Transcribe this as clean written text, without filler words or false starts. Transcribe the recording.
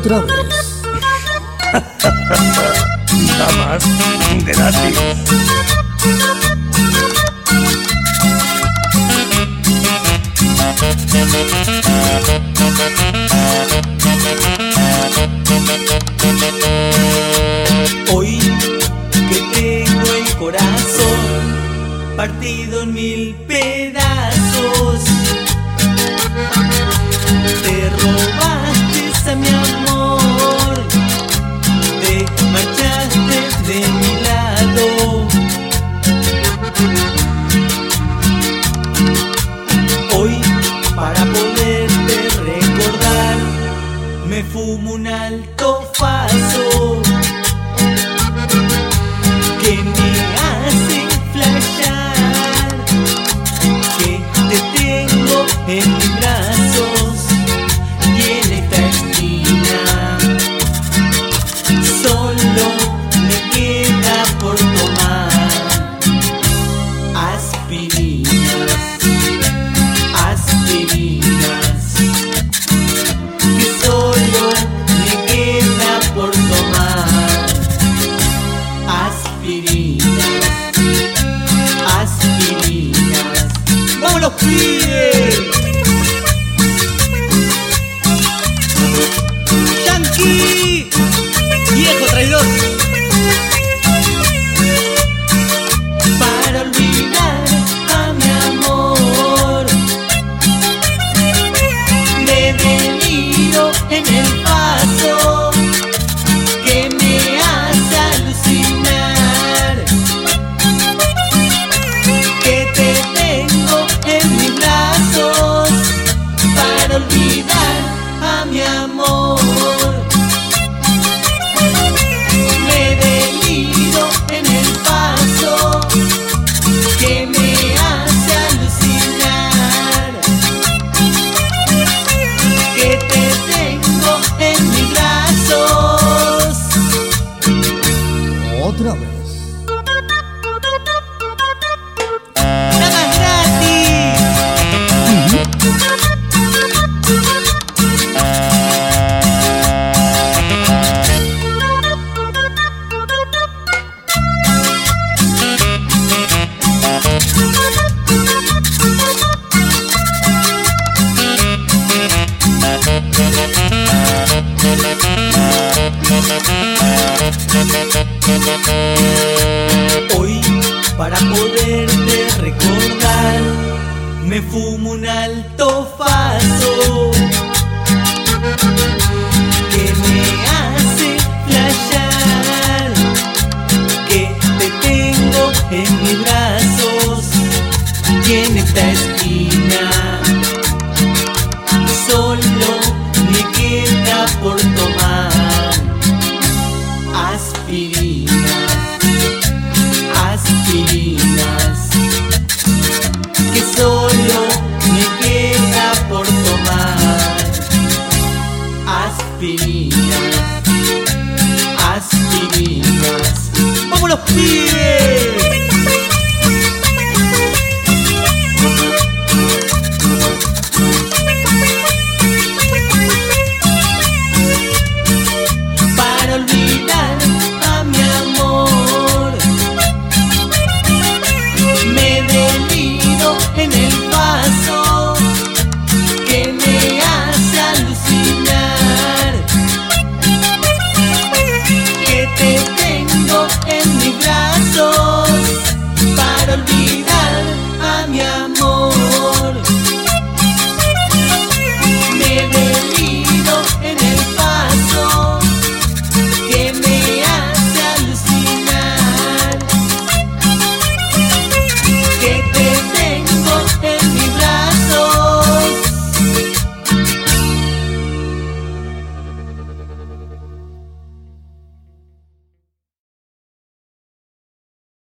Otra vez. Nada más, gratis. Hoy que tengo el corazón partido en 1000 pedazos, te robaste a mi amor, te marchaste de mi lado. Hoy, para poderte recordar, me fumo un alto faso que me hace flashear, que te tengo en mis brazos y en esta esquina solo me queda por tomar aspirinas, aspirinas, que solo me queda por tomar aspirinas, aspirinas. ¡Vamos los pibes! ¡Yankee! ¡Viejo traidor! Para olvidar a mi amor, me deliro en el paso que me hace alucinar, que te tengo en mis brazos para olvidar a mi amor. Me deliro en el paso que me hace alucinar, que te tengo en mis brazos. Otra vez. Nada gratis. Hoy, para poderte recordar, me fumo un alto faso que me hace flashear, que te tengo en mis brazos y en esta esquina solo me queda por tomar aspirinas, aspirinas, que solo me queda por tomar aspirinas, aspirinas. ¡Vamos los pibes!